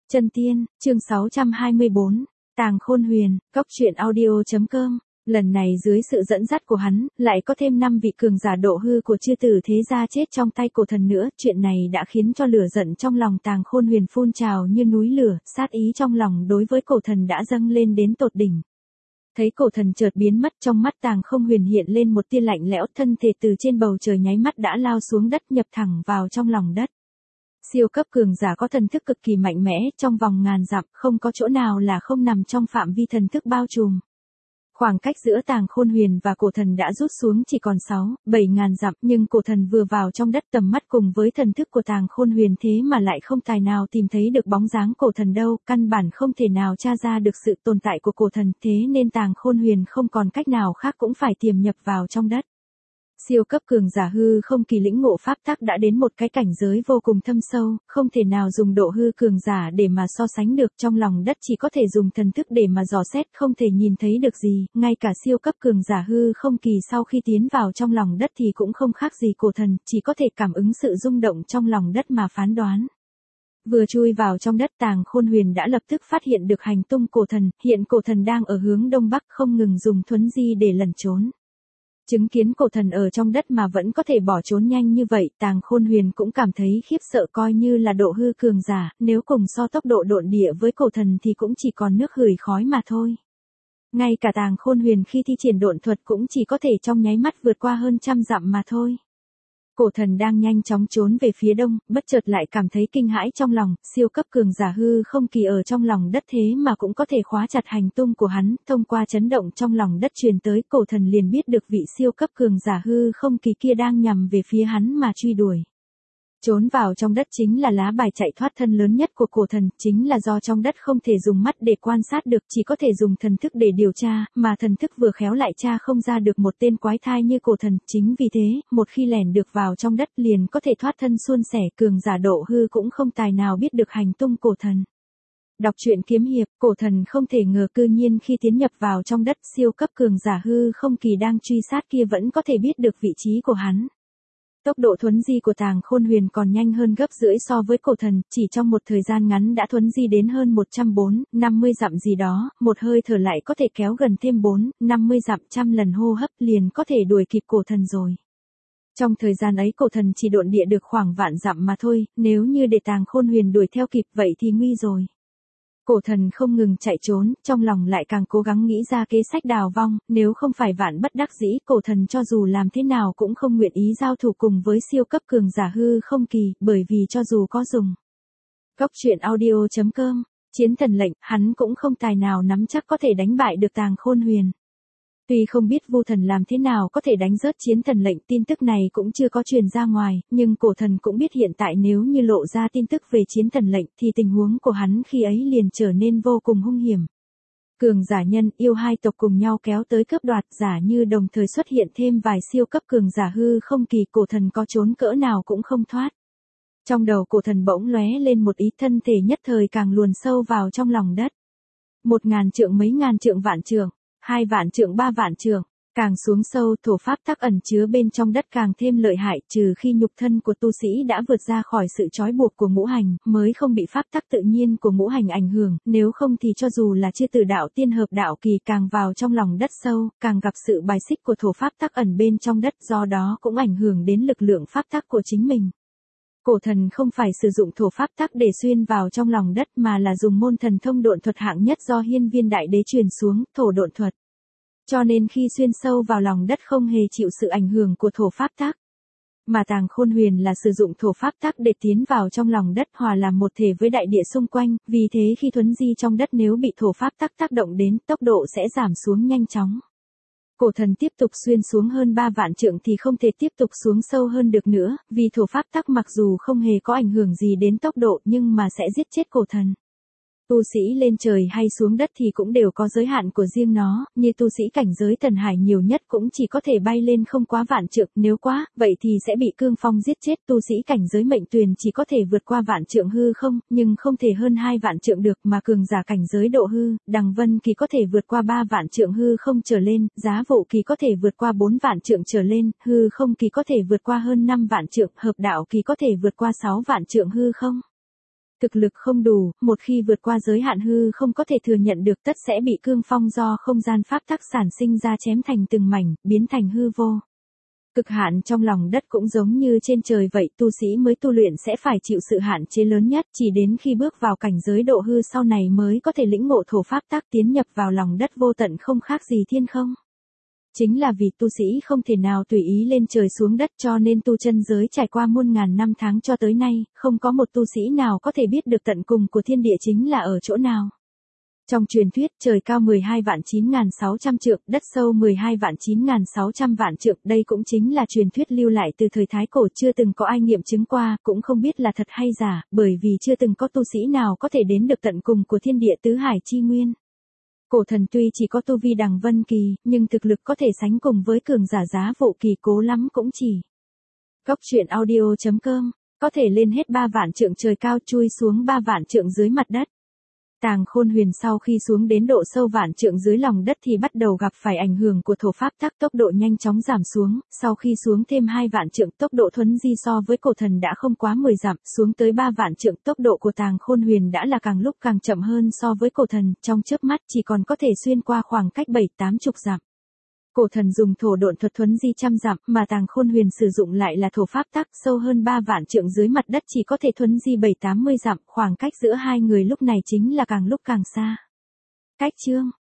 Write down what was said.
Chân tiên, chương 624, Tàng Khôn Huyền, Cốc truyện audio.com. Lần này dưới sự dẫn dắt của hắn, lại có thêm 5 vị cường giả độ hư của chư tử thế gia chết trong tay cổ thần nữa. Chuyện này đã khiến cho lửa giận trong lòng Tàng Khôn Huyền phun trào như núi lửa, sát ý trong lòng đối với cổ thần đã dâng lên đến tột đỉnh. Thấy cổ thần chợt biến mất, trong mắt Tàng Khôn Huyền hiện lên một tia lạnh lẽo, thân thể từ trên bầu trời nháy mắt đã lao xuống đất, nhập thẳng vào trong lòng đất. Siêu cấp cường giả có thần thức cực kỳ mạnh mẽ, trong vòng ngàn dặm, không có chỗ nào là không nằm trong phạm vi thần thức bao trùm. Khoảng cách giữa Tàng Khôn Huyền và cổ thần đã rút xuống chỉ còn 6-7 ngàn dặm, nhưng cổ thần vừa vào trong đất, tầm mắt cùng với thần thức của Tàng Khôn Huyền thế mà lại không tài nào tìm thấy được bóng dáng cổ thần đâu, căn bản không thể nào tra ra được sự tồn tại của cổ thần, thế nên Tàng Khôn Huyền không còn cách nào khác cũng phải tiềm nhập vào trong đất. Siêu cấp cường giả hư không kỳ lĩnh ngộ pháp tắc đã đến một cái cảnh giới vô cùng thâm sâu, không thể nào dùng độ hư cường giả để mà so sánh được, trong lòng đất chỉ có thể dùng thần thức để mà dò xét, không thể nhìn thấy được gì, ngay cả siêu cấp cường giả hư không kỳ sau khi tiến vào trong lòng đất thì cũng không khác gì cổ thần, chỉ có thể cảm ứng sự rung động trong lòng đất mà phán đoán. Vừa chui vào trong đất, Tàng Khôn Huyền đã lập tức phát hiện được hành tung cổ thần, hiện cổ thần đang ở hướng đông bắc, không ngừng dùng thuấn di để lẩn trốn. Chứng kiến cổ thần ở trong đất mà vẫn có thể bỏ trốn nhanh như vậy, Tàng Khôn Huyền cũng cảm thấy khiếp sợ, coi như là độ hư cường giả, nếu cùng so tốc độ độn địa với cổ thần thì cũng chỉ còn nước hửi khói mà thôi. Ngay cả Tàng Khôn Huyền khi thi triển độn thuật cũng chỉ có thể trong nháy mắt vượt qua hơn trăm dặm mà thôi. Cổ thần đang nhanh chóng trốn về phía đông, bất chợt lại cảm thấy kinh hãi trong lòng, siêu cấp cường giả hư không kỳ ở trong lòng đất thế mà cũng có thể khóa chặt hành tung của hắn, thông qua chấn động trong lòng đất truyền tới, cổ thần liền biết được vị siêu cấp cường giả hư không kỳ kia đang nhằm về phía hắn mà truy đuổi. Trốn vào trong đất chính là lá bài chạy thoát thân lớn nhất của cổ thần, chính là do trong đất không thể dùng mắt để quan sát được, chỉ có thể dùng thần thức để điều tra, mà thần thức vừa khéo lại tra không ra được một tên quái thai như cổ thần, chính vì thế, một khi lẻn được vào trong đất liền có thể thoát thân suôn sẻ, cường giả độ hư cũng không tài nào biết được hành tung cổ thần. Đọc truyện kiếm hiệp, cổ thần không thể ngờ cư nhiên khi tiến nhập vào trong đất, siêu cấp cường giả hư không kỳ đang truy sát kia vẫn có thể biết được vị trí của hắn. Tốc độ thuấn di của Tàng Khôn Huyền còn nhanh hơn gấp rưỡi so với cổ thần, chỉ trong một thời gian ngắn đã thuấn di đến hơn 140-150 dặm gì đó, một hơi thở lại có thể kéo gần thêm 4-50 dặm, trăm lần hô hấp liền có thể đuổi kịp cổ thần rồi. Trong thời gian ấy cổ thần chỉ độn địa được khoảng vạn dặm mà thôi, nếu như để Tàng Khôn Huyền đuổi theo kịp vậy thì nguy rồi. Cổ thần không ngừng chạy trốn, trong lòng lại càng cố gắng nghĩ ra kế sách đào vong, nếu không phải vạn bất đắc dĩ, cổ thần cho dù làm thế nào cũng không nguyện ý giao thủ cùng với siêu cấp cường giả hư không kỳ, bởi vì cho dù có dùng Cốc truyện audio.com, chiến thần lệnh, hắn cũng không tài nào nắm chắc có thể đánh bại được Tàng Khôn Huyền. Tuy không biết Vu Thần làm thế nào có thể đánh rớt chiến thần lệnh, tin tức này cũng chưa có truyền ra ngoài, nhưng cổ thần cũng biết hiện tại nếu như lộ ra tin tức về chiến thần lệnh thì tình huống của hắn khi ấy liền trở nên vô cùng hung hiểm. Cường giả nhân, yêu hai tộc cùng nhau kéo tới cướp đoạt, giả như đồng thời xuất hiện thêm vài siêu cấp cường giả hư không kỳ, cổ thần có trốn cỡ nào cũng không thoát. Trong đầu cổ thần bỗng lóe lên một ý, thân thể nhất thời càng luồn sâu vào trong lòng đất. 1000 trượng, mấy ngàn trượng, vạn trượng, 2 vạn trượng, 3 vạn trượng, càng xuống sâu, thổ pháp tắc ẩn chứa bên trong đất càng thêm lợi hại, trừ khi nhục thân của tu sĩ đã vượt ra khỏi sự trói buộc của ngũ hành, mới không bị pháp tắc tự nhiên của ngũ hành ảnh hưởng, nếu không thì cho dù là chư tử đạo tiên hợp đạo kỳ càng vào trong lòng đất sâu, càng gặp sự bài xích của thổ pháp tắc ẩn bên trong đất, do đó cũng ảnh hưởng đến lực lượng pháp tắc của chính mình. Cổ thần không phải sử dụng thổ pháp tắc để xuyên vào trong lòng đất mà là dùng môn thần thông độn thuật hạng nhất do Hiên Viên Đại Đế truyền xuống, thổ độn thuật. Cho nên khi xuyên sâu vào lòng đất không hề chịu sự ảnh hưởng của thổ pháp tắc. Mà Tàng Khôn Huyền là sử dụng thổ pháp tắc để tiến vào trong lòng đất, hòa làm một thể với đại địa xung quanh, vì thế khi thuấn di trong đất nếu bị thổ pháp tắc tác động đến, tốc độ sẽ giảm xuống nhanh chóng. Cổ thần tiếp tục xuyên xuống hơn 3 vạn trượng thì không thể tiếp tục xuống sâu hơn được nữa, vì thổ pháp tắc mặc dù không hề có ảnh hưởng gì đến tốc độ nhưng mà sẽ giết chết cổ thần. Tu sĩ lên trời hay xuống đất thì cũng đều có giới hạn của riêng nó, như tu sĩ cảnh giới thần hải nhiều nhất cũng chỉ có thể bay lên không quá vạn trượng, nếu quá, vậy thì sẽ bị cương phong giết chết. Tu sĩ cảnh giới mệnh tuyền chỉ có thể vượt qua vạn trượng hư không, nhưng không thể hơn 2 vạn trượng được, mà cường giả cảnh giới độ hư, đằng vân kỳ có thể vượt qua 3 vạn trượng hư không trở lên, giá vụ kỳ có thể vượt qua 4 vạn trượng trở lên, hư không kỳ có thể vượt qua hơn 5 vạn trượng, hợp đạo kỳ có thể vượt qua 6 vạn trượng hư không. Thực lực không đủ, một khi vượt qua giới hạn hư không có thể thừa nhận được tất sẽ bị cương phong do không gian pháp tắc sản sinh ra chém thành từng mảnh, biến thành hư vô. Cực hạn trong lòng đất cũng giống như trên trời vậy, tu sĩ mới tu luyện sẽ phải chịu sự hạn chế lớn nhất, chỉ đến khi bước vào cảnh giới độ hư sau này mới có thể lĩnh ngộ thổ pháp tắc tiến nhập vào lòng đất vô tận không khác gì thiên không. Chính là vì tu sĩ không thể nào tùy ý lên trời xuống đất cho nên tu chân giới trải qua muôn ngàn năm tháng cho tới nay, không có một tu sĩ nào có thể biết được tận cùng của thiên địa chính là ở chỗ nào. Trong truyền thuyết, trời cao 12.9.600 trượng, đất sâu 12.9.600 vạn trượng, đây cũng chính là truyền thuyết lưu lại từ thời Thái Cổ, chưa từng có ai nghiệm chứng qua, cũng không biết là thật hay giả, bởi vì chưa từng có tu sĩ nào có thể đến được tận cùng của thiên địa tứ hải chi nguyên. Cổ thần tuy chỉ có tu vi đằng vân kỳ, nhưng thực lực có thể sánh cùng với cường giả giá vụ kỳ, cố lắm cũng chỉ. Góc truyện audio.com, có thể lên hết 3 vạn trượng trời cao, chui xuống 3 vạn trượng dưới mặt đất. Tàng Khôn Huyền sau khi xuống đến độ sâu vạn trượng dưới lòng đất thì bắt đầu gặp phải ảnh hưởng của thổ pháp tắc, tốc độ nhanh chóng giảm xuống, sau khi xuống thêm 2 vạn trượng tốc độ thuấn di so với cổ thần đã không quá 10 dặm, xuống tới 3 vạn trượng tốc độ của Tàng Khôn Huyền đã là càng lúc càng chậm hơn so với cổ thần, trong chớp mắt chỉ còn có thể xuyên qua khoảng cách 7-80 dặm. Cổ thần dùng thổ độn thuật thuấn di trăm dặm, mà Tàng Khôn Huyền sử dụng lại là thổ pháp tắc, sâu hơn 3 vạn trượng dưới mặt đất chỉ có thể thuấn di 7-80 dặm, khoảng cách giữa hai người lúc này chính là càng lúc càng xa. Cách chương